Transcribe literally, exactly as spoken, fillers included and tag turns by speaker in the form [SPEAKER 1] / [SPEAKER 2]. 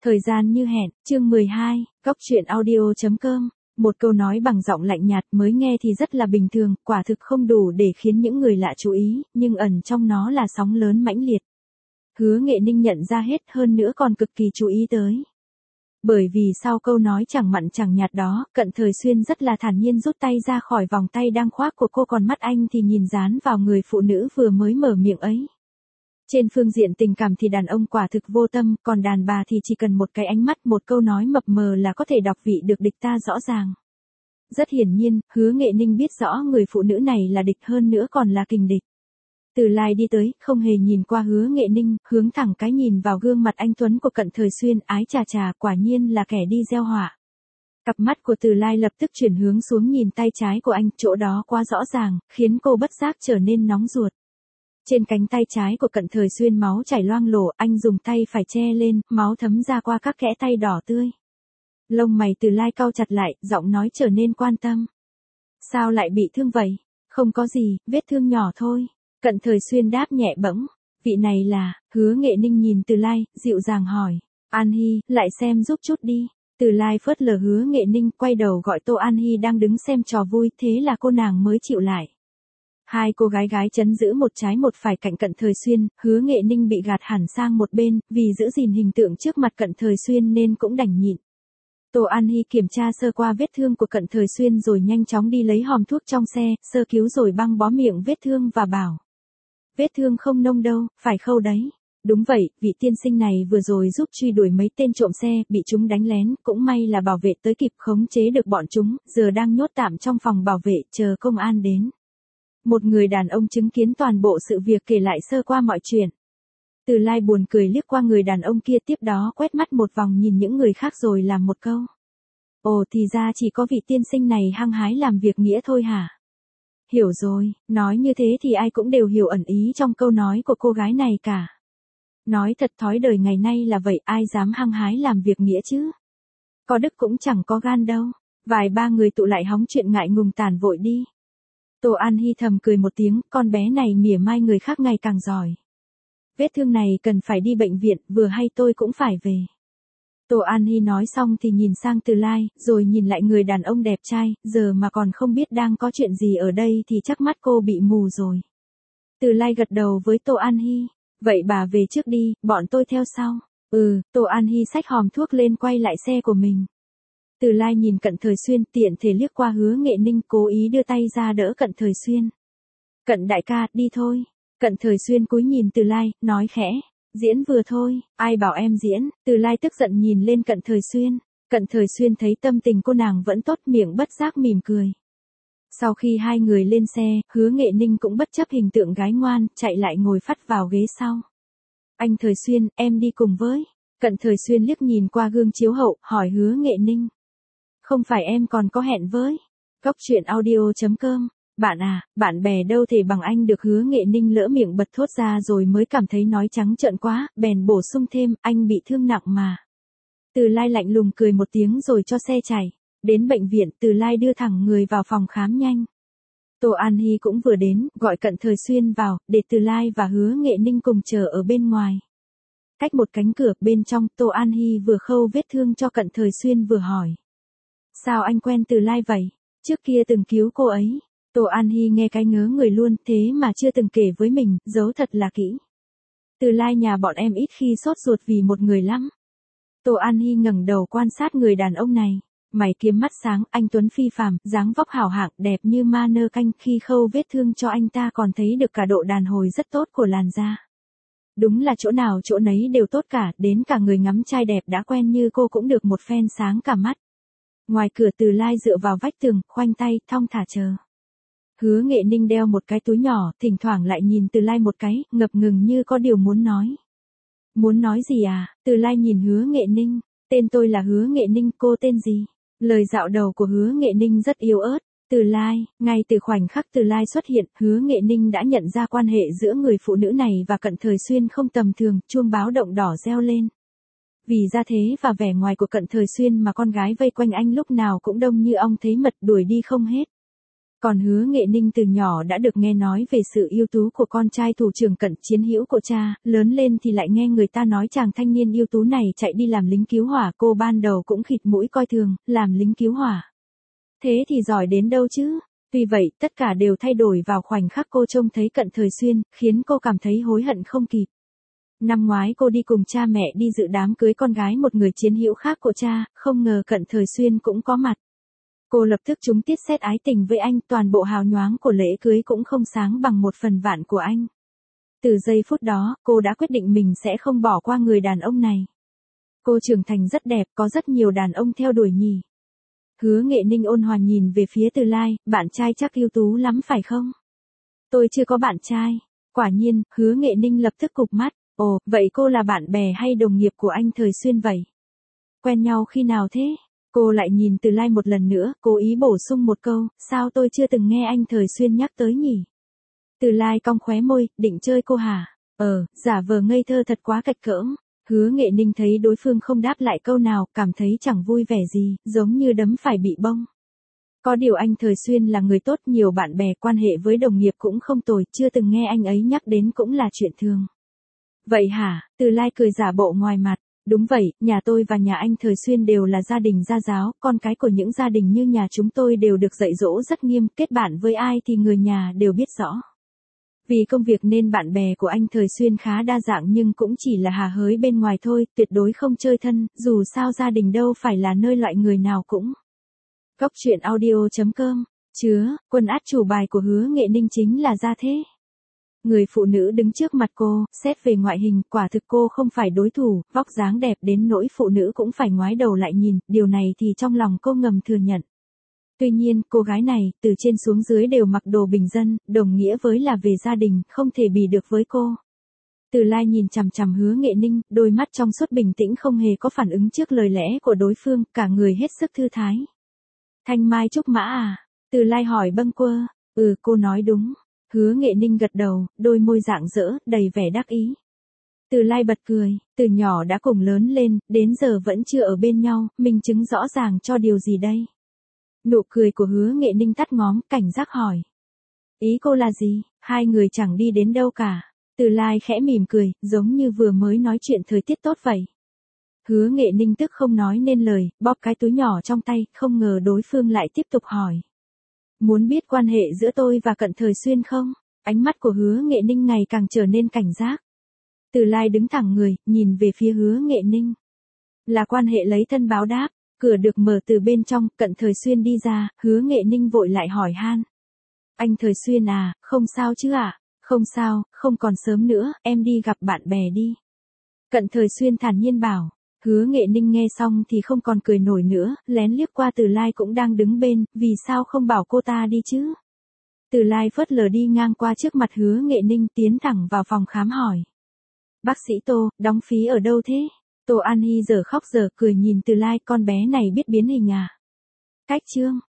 [SPEAKER 1] Thời gian như hẹn, chương mười hai, góc truyện audio chấm com. Một câu nói bằng giọng lạnh nhạt mới nghe thì rất là bình thường, quả thực không đủ để khiến những người lạ chú ý, nhưng ẩn trong nó là sóng lớn mãnh liệt. Hứa Nghệ Ninh nhận ra hết, hơn nữa còn cực kỳ chú ý tới. Bởi vì sau câu nói chẳng mặn chẳng nhạt đó, Cận Thời Xuyên rất là thản nhiên rút tay ra khỏi vòng tay đang khoác của cô, còn mắt anh thì nhìn dán vào người phụ nữ vừa mới mở miệng ấy. Trên phương diện tình cảm thì đàn ông quả thực vô tâm, còn đàn bà thì chỉ cần một cái ánh mắt, một câu nói mập mờ là có thể đọc vị được địch ta rõ ràng. Rất hiển nhiên, Hứa Nghệ Ninh biết rõ người phụ nữ này là địch, hơn nữa còn là kình địch. Từ Lai đi tới, không hề nhìn qua Hứa Nghệ Ninh, hướng thẳng cái nhìn vào gương mặt anh tuấn của Cận Thời Xuyên, ái chà chà, quả nhiên là kẻ đi gieo họa. Cặp mắt của Từ Lai lập tức chuyển hướng xuống nhìn tay trái của anh, chỗ đó quá rõ ràng, khiến cô bất giác trở nên nóng ruột. Trên cánh tay trái của Cận Thời Xuyên máu chảy loang lổ, anh dùng tay phải che lên, máu thấm ra qua các kẽ tay đỏ tươi. Lông mày Từ Lai cau chặt lại, giọng nói trở nên quan tâm. Sao lại bị thương vậy? Không có gì, vết thương nhỏ thôi. Cận Thời Xuyên đáp nhẹ bẫng. Vị này là, Hứa Nghệ Ninh nhìn Từ Lai, dịu dàng hỏi. An Hy, lại xem giúp chút đi. Từ Lai phớt lờ Hứa Nghệ Ninh, quay đầu gọi Tô An Hy đang đứng xem trò vui, thế là cô nàng mới chịu lại. Hai cô gái gái chấn giữ một trái một phải cạnh Cận Thời Xuyên, Hứa Nghệ Ninh bị gạt hẳn sang một bên, vì giữ gìn hình tượng trước mặt Cận Thời Xuyên nên cũng đành nhịn. Tô An Hy kiểm tra sơ qua vết thương của Cận Thời Xuyên rồi nhanh chóng đi lấy hòm thuốc trong xe, sơ cứu rồi băng bó miệng vết thương và bảo. Vết thương không nông đâu, phải khâu đấy. Đúng vậy, vị tiên sinh này vừa rồi giúp truy đuổi mấy tên trộm xe, bị chúng đánh lén, cũng may là bảo vệ tới kịp khống chế được bọn chúng, giờ đang nhốt tạm trong phòng bảo vệ, chờ công an đến. Một người đàn ông chứng kiến toàn bộ sự việc kể lại sơ qua mọi chuyện. Từ Lai buồn cười liếc qua người đàn ông kia, tiếp đó quét mắt một vòng nhìn những người khác rồi làm một câu. Ồ, thì ra chỉ có vị tiên sinh này hăng hái làm việc nghĩa thôi hả? Hiểu rồi, nói như thế thì ai cũng đều hiểu ẩn ý trong câu nói của cô gái này cả. Nói thật, thói đời ngày nay là vậy, ai dám hăng hái làm việc nghĩa chứ? Có đức cũng chẳng có gan đâu. Vài ba người tụ lại hóng chuyện ngại ngùng tản vội đi. Tô An Hy thầm cười một tiếng, con bé này mỉa mai người khác ngày càng giỏi. Vết thương này cần phải đi bệnh viện, vừa hay tôi cũng phải về. Tô An Hy nói xong thì nhìn sang Từ Lai, rồi nhìn lại người đàn ông đẹp trai, giờ mà còn không biết đang có chuyện gì ở đây thì chắc mắt cô bị mù rồi. Từ Lai gật đầu với Tô An Hy, vậy bà về trước đi, bọn tôi theo sau. Ừ, Tô An Hy xách hòm thuốc lên quay lại xe của mình. Từ Lai nhìn Cận Thời Xuyên, tiện thể liếc qua Hứa Nghệ Ninh, cố ý đưa tay ra đỡ Cận Thời Xuyên. Cận đại ca, đi thôi. Cận Thời Xuyên cúi nhìn Từ Lai, nói khẽ. Diễn vừa thôi, ai bảo em diễn? Từ Lai tức giận nhìn lên Cận Thời Xuyên. Cận Thời Xuyên thấy tâm tình cô nàng vẫn tốt, miệng bất giác mỉm cười. Sau khi hai người lên xe, Hứa Nghệ Ninh cũng bất chấp hình tượng gái ngoan, chạy lại ngồi phắt vào ghế sau. Anh Thời Xuyên, em đi cùng với. Cận Thời Xuyên liếc nhìn qua gương chiếu hậu, hỏi Hứa Nghệ Ninh. Không phải em còn có hẹn với. Góc truyện audio chấm com. Bạn à, bạn bè đâu thể bằng anh được. Hứa Nghệ Ninh lỡ miệng bật thốt ra rồi mới cảm thấy nói trắng trợn quá, bèn bổ sung thêm, anh bị thương nặng mà. Từ Lai lạnh lùng cười một tiếng rồi cho xe chạy. Đến bệnh viện, Từ Lai đưa thẳng người vào phòng khám nhanh. Tô An Hy cũng vừa đến, gọi Cận Thời Xuyên vào, để Từ Lai và Hứa Nghệ Ninh cùng chờ ở bên ngoài. Cách một cánh cửa, bên trong, Tô An Hy vừa khâu vết thương cho Cận Thời Xuyên vừa hỏi. Sao anh quen Từ Lai vậy? Trước kia từng cứu cô ấy. Tô An Hy nghe cái ngớ người luôn, thế mà chưa từng kể với mình, giấu thật là kỹ. Từ Lai nhà bọn em ít khi sốt ruột vì một người lắm. Tô An Hy ngẩng đầu quan sát người đàn ông này. Mày kiếm mắt sáng, anh tuấn phi phàm, dáng vóc hảo hạng, đẹp như ma nơ canh. Khi khâu vết thương cho anh ta còn thấy được cả độ đàn hồi rất tốt của làn da. Đúng là chỗ nào chỗ nấy đều tốt cả, đến cả người ngắm trai đẹp đã quen như cô cũng được một phen sáng cả mắt. Ngoài cửa, Từ Lai dựa vào vách tường, khoanh tay, thong thả chờ. Hứa Nghệ Ninh đeo một cái túi nhỏ, thỉnh thoảng lại nhìn Từ Lai một cái, ngập ngừng như có điều muốn nói. Muốn nói gì à? Từ Lai nhìn Hứa Nghệ Ninh. Tên tôi là Hứa Nghệ Ninh, cô tên gì? Lời dạo đầu của Hứa Nghệ Ninh rất yếu ớt. Từ Lai, ngay từ khoảnh khắc Từ Lai xuất hiện, Hứa Nghệ Ninh đã nhận ra quan hệ giữa người phụ nữ này và Cận Thời Xuyên không tầm thường, chuông báo động đỏ reo lên. Vì ra thế và vẻ ngoài của Cận Thời Xuyên mà con gái vây quanh anh lúc nào cũng đông như ong thấy mật, đuổi đi không hết. Còn Hứa Nghệ Ninh từ nhỏ đã được nghe nói về sự ưu tú của con trai thủ trưởng cận chiến hữu của cha, lớn lên thì lại nghe người ta nói chàng thanh niên ưu tú này chạy đi làm lính cứu hỏa, cô ban đầu cũng khịt mũi coi thường, làm lính cứu hỏa. Thế thì giỏi đến đâu chứ? Tuy vậy, tất cả đều thay đổi vào khoảnh khắc cô trông thấy Cận Thời Xuyên, khiến cô cảm thấy hối hận không kịp. Năm ngoái cô đi cùng cha mẹ đi dự đám cưới con gái một người chiến hữu khác của cha, không ngờ Cận Thời Xuyên cũng có mặt. Cô lập tức trúng tiết xét ái tình với anh, toàn bộ hào nhoáng của lễ cưới cũng không sáng bằng một phần vạn của anh. Từ giây phút đó, cô đã quyết định mình sẽ không bỏ qua người đàn ông này. Cô trưởng thành rất đẹp, có rất nhiều đàn ông theo đuổi nhỉ. Hứa Nghệ Ninh ôn hòa nhìn về phía Từ Lai, bạn trai chắc ưu tú lắm phải không? Tôi chưa có bạn trai. Quả nhiên, Hứa Nghệ Ninh lập tức cụp mắt. Ồ, vậy cô là bạn bè hay đồng nghiệp của anh Thời Xuyên vậy? Quen nhau khi nào thế? Cô lại nhìn Từ Lai một lần nữa, cố ý bổ sung một câu, sao tôi chưa từng nghe anh Thời Xuyên nhắc tới nhỉ? Từ Lai cong khóe môi, định chơi cô hả? Ờ, giả vờ ngây thơ thật quá cạch cỡm. Hứa Nghệ Ninh thấy đối phương không đáp lại câu nào, cảm thấy chẳng vui vẻ gì, giống như đấm phải bị bông. Có điều anh Thời Xuyên là người tốt, nhiều bạn bè, quan hệ với đồng nghiệp cũng không tồi, chưa từng nghe anh ấy nhắc đến cũng là chuyện thường. Vậy hả? Từ Lai cười giả bộ ngoài mặt. Đúng vậy, nhà tôi và nhà anh Thời Xuyên đều là gia đình gia giáo, con cái của những gia đình như nhà chúng tôi đều được dạy dỗ rất nghiêm, kết bạn với ai thì người nhà đều biết rõ. Vì công việc nên bạn bè của anh Thời Xuyên khá đa dạng nhưng cũng chỉ là hà hới bên ngoài thôi, tuyệt đối không chơi thân, dù sao gia đình đâu phải là nơi loại người nào cũng. Góc truyện audio chấm com, chứa, quân át chủ bài của Hứa Nghệ Ninh chính là Gia Thế. Người phụ nữ đứng trước mặt cô, xét về ngoại hình, quả thực cô không phải đối thủ, vóc dáng đẹp đến nỗi phụ nữ cũng phải ngoái đầu lại nhìn, điều này thì trong lòng cô ngầm thừa nhận. Tuy nhiên, cô gái này, từ trên xuống dưới đều mặc đồ bình dân, đồng nghĩa với là về gia đình, không thể bì được với cô. Từ Lai nhìn chằm chằm Hứa Nghệ Ninh, đôi mắt trong suốt bình tĩnh không hề có phản ứng trước lời lẽ của đối phương, cả người hết sức thư thái. Thanh Mai Trúc Mã à? Từ Lai hỏi bâng quơ. Ừ, cô nói đúng. Hứa Nghệ Ninh gật đầu, đôi môi rạng rỡ, đầy vẻ đắc ý. Từ Lai bật cười, từ nhỏ đã cùng lớn lên, đến giờ vẫn chưa ở bên nhau, minh chứng rõ ràng cho điều gì đây? Nụ cười của Hứa Nghệ Ninh tắt ngóm, cảnh giác hỏi. Ý cô là gì? Hai người chẳng đi đến đâu cả. Từ Lai khẽ mỉm cười, giống như vừa mới nói chuyện thời tiết tốt vậy. Hứa Nghệ Ninh tức không nói nên lời, bóp cái túi nhỏ trong tay, không ngờ đối phương lại tiếp tục hỏi. Muốn biết quan hệ giữa tôi và Cận Thời Xuyên không? Ánh mắt của Hứa Nghệ Ninh ngày càng trở nên cảnh giác. Từ Lai đứng thẳng người, nhìn về phía Hứa Nghệ Ninh. Là quan hệ lấy thân báo đáp, cửa được mở từ bên trong, Cận Thời Xuyên đi ra, Hứa Nghệ Ninh vội lại hỏi han. Anh Thời Xuyên à, không sao chứ ạ? À? Không sao, không còn sớm nữa, em đi gặp bạn bè đi. Cận Thời Xuyên thản nhiên bảo. Hứa Nghệ Ninh nghe xong thì không còn cười nổi nữa, lén liếc qua Từ Lai cũng đang đứng bên, vì sao không bảo cô ta đi chứ? Từ Lai phớt lờ đi ngang qua trước mặt Hứa Nghệ Ninh, tiến thẳng vào phòng khám hỏi. Bác sĩ Tô, đóng phí ở đâu thế? Tô An Hy giờ khóc giờ cười nhìn Từ Lai, con bé này biết biến hình à? Cách chương.